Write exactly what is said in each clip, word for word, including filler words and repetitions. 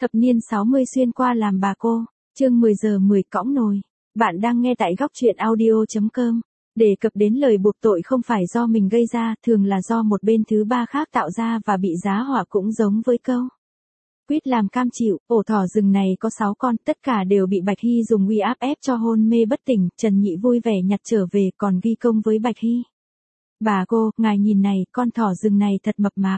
Thập niên sáu mươi xuyên qua làm bà cô, chương mười giờ mười cõng nồi. Bạn đang nghe tại góc truyện audio chấm com. Đề cập đến lời buộc tội không phải do mình gây ra, thường là do một bên thứ ba khác tạo ra và bị giá họa, cũng giống với câu quýt làm cam chịu. Ổ thỏ rừng này có sáu con, tất cả đều bị Bạch Hy dùng uy áp ép cho hôn mê bất tỉnh. Trần Nhị vui vẻ nhặt trở về, còn ghi công với Bạch Hy. Bà cô, ngài nhìn này, con thỏ rừng này thật mập mạp.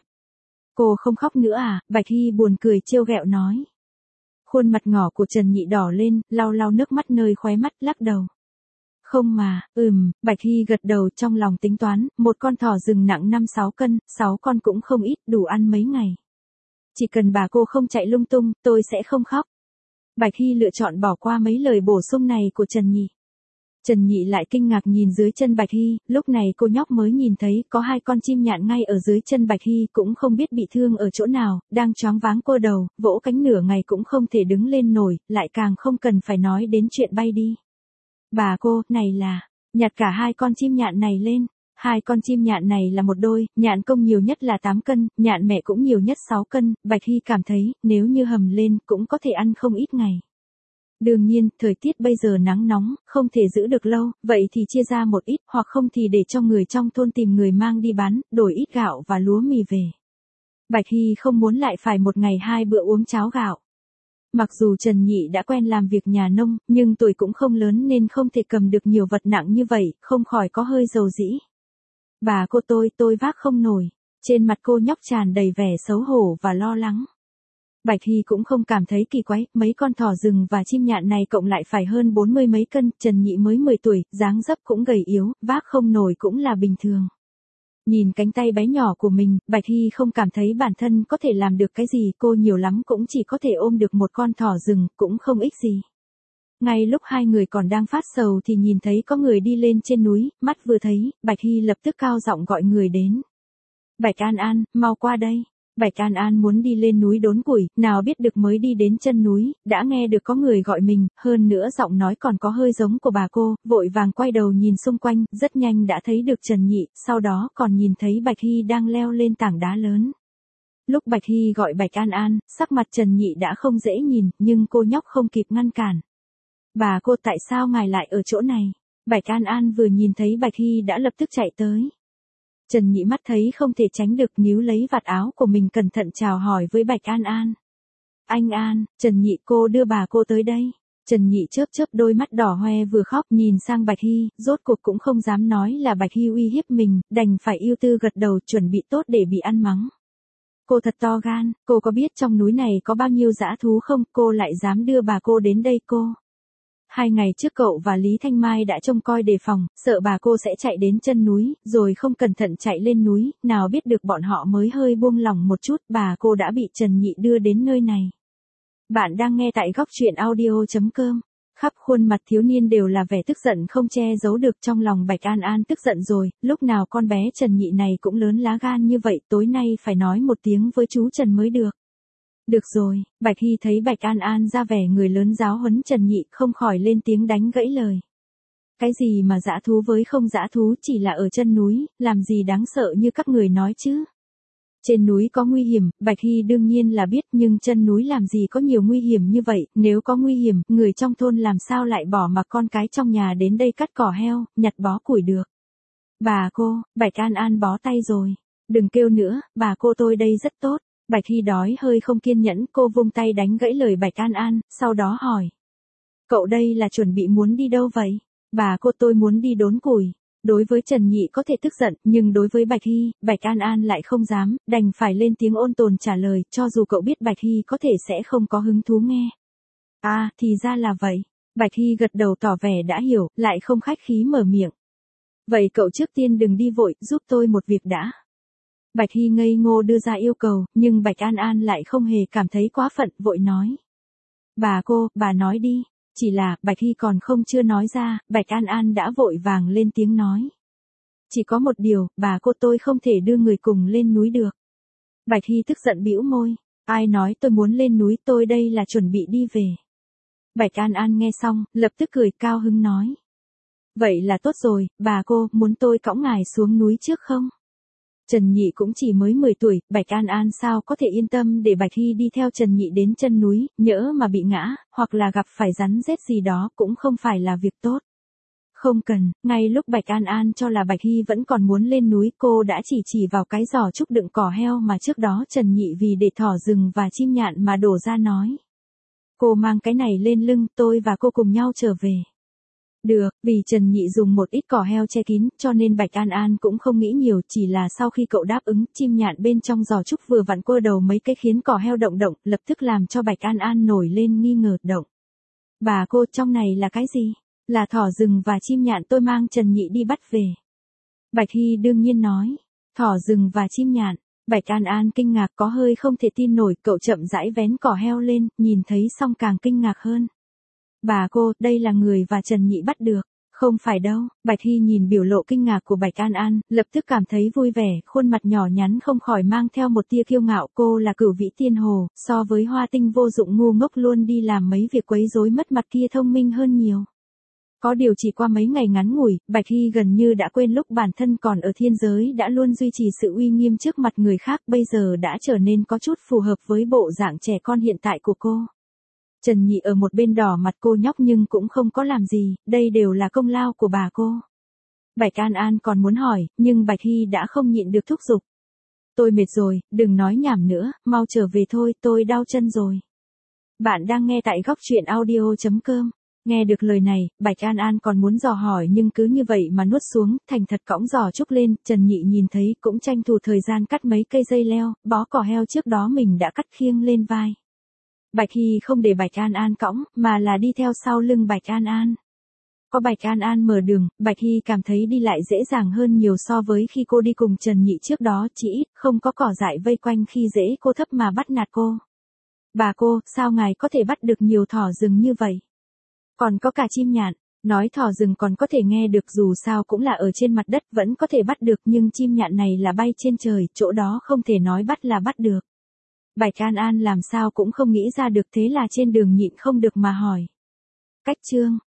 Cô không khóc nữa à? Bạch Hy buồn cười trêu ghẹo nói. Khuôn mặt ngỏ của Trần Nhị đỏ lên, lau lau nước mắt nơi khóe mắt, lắc đầu. Không mà, ừm, Bạch Hy gật đầu, trong lòng tính toán, một con thỏ rừng nặng năm sáu cân, sáu con cũng không ít, đủ ăn mấy ngày. Chỉ cần bà cô không chạy lung tung, tôi sẽ không khóc. Bạch Hy lựa chọn bỏ qua mấy lời bổ sung này của Trần Nhị. Trần Nhị lại kinh ngạc nhìn dưới chân Bạch Hy, lúc này cô nhóc mới nhìn thấy có hai con chim nhạn ngay ở dưới chân Bạch Hy, cũng không biết bị thương ở chỗ nào, đang choáng váng cô đầu, vỗ cánh nửa ngày cũng không thể đứng lên nổi, lại càng không cần phải nói đến chuyện bay đi. Bà cô, này là, nhặt cả hai con chim nhạn này lên. Hai con chim nhạn này là một đôi, nhạn công nhiều nhất là tám cân, nhạn mẹ cũng nhiều nhất sáu cân, Bạch Hy cảm thấy, nếu như hầm lên, cũng có thể ăn không ít ngày. Đương nhiên, thời tiết bây giờ nắng nóng, không thể giữ được lâu, vậy thì chia ra một ít, hoặc không thì để cho người trong thôn tìm người mang đi bán, đổi ít gạo và lúa mì về. Bạch Hy không muốn lại phải một ngày hai bữa uống cháo gạo. Mặc dù Trần Nhị đã quen làm việc nhà nông, nhưng tuổi cũng không lớn nên không thể cầm được nhiều vật nặng như vậy, không khỏi có hơi dầu dĩ. Bà cô tôi, tôi vác không nổi. Trên mặt cô nhóc tràn đầy vẻ xấu hổ và lo lắng. Bạch Hy cũng không cảm thấy kỳ quái, mấy con thỏ rừng và chim nhạn này cộng lại phải hơn bốn mươi mấy cân, Trần Nhị mới mười tuổi, dáng dấp cũng gầy yếu, vác không nổi cũng là bình thường. Nhìn cánh tay bé nhỏ của mình, Bạch Hy không cảm thấy bản thân có thể làm được cái gì, cô nhiều lắm cũng chỉ có thể ôm được một con thỏ rừng, cũng không ích gì. Ngay lúc hai người còn đang phát sầu thì nhìn thấy có người đi lên trên núi, mắt vừa thấy, Bạch Hy lập tức cao giọng gọi người đến. Bạch An An, mau qua đây. Bạch An An muốn đi lên núi đốn củi, nào biết được mới đi đến chân núi, đã nghe được có người gọi mình, hơn nữa giọng nói còn có hơi giống của bà cô, vội vàng quay đầu nhìn xung quanh, rất nhanh đã thấy được Trần Nhị, sau đó còn nhìn thấy Bạch Hy đang leo lên tảng đá lớn. Lúc Bạch Hy gọi Bạch An An, sắc mặt Trần Nhị đã không dễ nhìn, nhưng cô nhóc không kịp ngăn cản. Bà cô, tại sao ngài lại ở chỗ này? Bạch An An vừa nhìn thấy Bạch Hy đã lập tức chạy tới. Trần Nhị mắt thấy không thể tránh được, níu lấy vạt áo của mình cẩn thận chào hỏi với Bạch An An. Anh An, Trần Nhị, cô đưa bà cô tới đây. Trần Nhị chớp chớp đôi mắt đỏ hoe vừa khóc nhìn sang Bạch Hy, rốt cuộc cũng không dám nói là Bạch Hy uy hiếp mình, đành phải ưu tư gật đầu chuẩn bị tốt để bị ăn mắng. Cô thật to gan, cô có biết trong núi này có bao nhiêu dã thú không, cô lại dám đưa bà cô đến đây cô. Hai ngày trước cậu và Lý Thanh Mai đã trông coi đề phòng, sợ bà cô sẽ chạy đến chân núi, rồi không cẩn thận chạy lên núi, nào biết được bọn họ mới hơi buông lỏng một chút, bà cô đã bị Trần Nhị đưa đến nơi này. Bạn đang nghe tại góc truyện audio chấm com. Khắp khuôn mặt thiếu niên đều là vẻ tức giận không che giấu được, trong lòng Bạch An An tức giận rồi, lúc nào con bé Trần Nhị này cũng lớn lá gan như vậy, tối nay phải nói một tiếng với chú Trần mới được. Được rồi, Bạch Hy thấy Bạch An An ra vẻ người lớn giáo huấn Trần Nhị, không khỏi lên tiếng đánh gãy lời. Cái gì mà dã thú với không dã thú, chỉ là ở chân núi, làm gì đáng sợ như các người nói chứ. Trên núi có nguy hiểm, Bạch Hy đương nhiên là biết, nhưng chân núi làm gì có nhiều nguy hiểm như vậy, nếu có nguy hiểm, người trong thôn làm sao lại bỏ mặc con cái trong nhà đến đây cắt cỏ heo, nhặt bó củi được. Bà cô, Bạch An An bó tay rồi. Đừng kêu nữa, bà cô tôi đây rất tốt. Bạch Hy đói hơi không kiên nhẫn, cô vung tay đánh gãy lời Bạch An An, sau đó hỏi. Cậu đây là chuẩn bị muốn đi đâu vậy? Bà cô, tôi muốn đi đốn củi. Đối với Trần Nhị có thể tức giận, nhưng đối với Bạch Hy, Bạch An An lại không dám, đành phải lên tiếng ôn tồn trả lời, cho dù cậu biết Bạch Hy có thể sẽ không có hứng thú nghe. À, thì ra là vậy. Bạch Hy gật đầu tỏ vẻ đã hiểu, lại không khách khí mở miệng. Vậy cậu trước tiên đừng đi vội, giúp tôi một việc đã. Bạch Hy ngây ngô đưa ra yêu cầu, nhưng Bạch An An lại không hề cảm thấy quá phận, vội nói. Bà cô, bà nói đi. Chỉ là, Bạch Hy còn không chưa nói ra, Bạch An An đã vội vàng lên tiếng nói. Chỉ có một điều, bà cô, tôi không thể đưa người cùng lên núi được. Bạch Hy tức giận bĩu môi. Ai nói tôi muốn lên núi, tôi đây là chuẩn bị đi về. Bạch An An nghe xong, lập tức cười cao hứng nói. Vậy là tốt rồi, bà cô, muốn tôi cõng ngài xuống núi trước không? Trần Nhị cũng chỉ mới mười tuổi, Bạch An An sao có thể yên tâm để Bạch Hy đi theo Trần Nhị đến chân núi, nhỡ mà bị ngã, hoặc là gặp phải rắn rết gì đó cũng không phải là việc tốt. Không cần, ngay lúc Bạch An An cho là Bạch Hy vẫn còn muốn lên núi, cô đã chỉ chỉ vào cái giỏ trúc đựng cỏ heo mà trước đó Trần Nhị vì để thỏ rừng và chim nhạn mà đổ ra nói. Cô mang cái này lên lưng, tôi và cô cùng nhau trở về. Được, vì Trần Nhị dùng một ít cỏ heo che kín, cho nên Bạch An An cũng không nghĩ nhiều, chỉ là sau khi cậu đáp ứng, chim nhạn bên trong giỏ trúc vừa vặn quơ đầu mấy cái khiến cỏ heo động động, lập tức làm cho Bạch An An nổi lên nghi ngờ động. Bà cô, trong này là cái gì? Là thỏ rừng và chim nhạn tôi mang Trần Nhị đi bắt về. Bạch Hy đương nhiên nói, thỏ rừng và chim nhạn. Bạch An An kinh ngạc có hơi không thể tin nổi, cậu chậm rãi vén cỏ heo lên, nhìn thấy xong càng kinh ngạc hơn. Bà cô, đây là người và Trần Nhị bắt được. Không phải đâu, Bạch Hy nhìn biểu lộ kinh ngạc của Bạch An An, lập tức cảm thấy vui vẻ, khuôn mặt nhỏ nhắn không khỏi mang theo một tia kiêu ngạo. Cô là Cửu Vĩ Tiên Hồ, so với Hoa Tinh vô dụng ngu ngốc luôn đi làm mấy việc quấy rối mất mặt kia thông minh hơn nhiều. Có điều chỉ qua mấy ngày ngắn ngủi, Bạch Hy gần như đã quên lúc bản thân còn ở thiên giới đã luôn duy trì sự uy nghiêm trước mặt người khác, bây giờ đã trở nên có chút phù hợp với bộ dạng trẻ con hiện tại của cô. Trần Nhị ở một bên đỏ mặt cô nhóc nhưng cũng không có làm gì, đây đều là công lao của bà cô. Bạch An An còn muốn hỏi, nhưng Bạch Hy đã không nhịn được thúc giục. Tôi mệt rồi, đừng nói nhảm nữa, mau trở về thôi, tôi đau chân rồi. Bạn đang nghe tại góc truyện audio chấm com. Nghe được lời này, Bạch An An còn muốn dò hỏi nhưng cứ như vậy mà nuốt xuống, thành thật cõng giỏ trúc lên. Trần Nhị nhìn thấy cũng tranh thủ thời gian cắt mấy cây dây leo, bó cỏ heo trước đó mình đã cắt khiêng lên vai. Bạch Hy không để Bạch An An cõng, mà là đi theo sau lưng Bạch An An. Có Bạch An An mở đường, Bạch Hy cảm thấy đi lại dễ dàng hơn nhiều so với khi cô đi cùng Trần Nhị trước đó, chỉ ít không có cỏ dại vây quanh khi dễ cô thấp mà bắt nạt cô. Bà cô, sao ngài có thể bắt được nhiều thỏ rừng như vậy? Còn có cả chim nhạn, nói thỏ rừng còn có thể nghe được dù sao cũng là ở trên mặt đất vẫn có thể bắt được nhưng chim nhạn này là bay trên trời, chỗ đó không thể nói bắt là bắt được. Bạch An An làm sao cũng không nghĩ ra được thế là trên đường nhịn không được mà hỏi. Cách chương,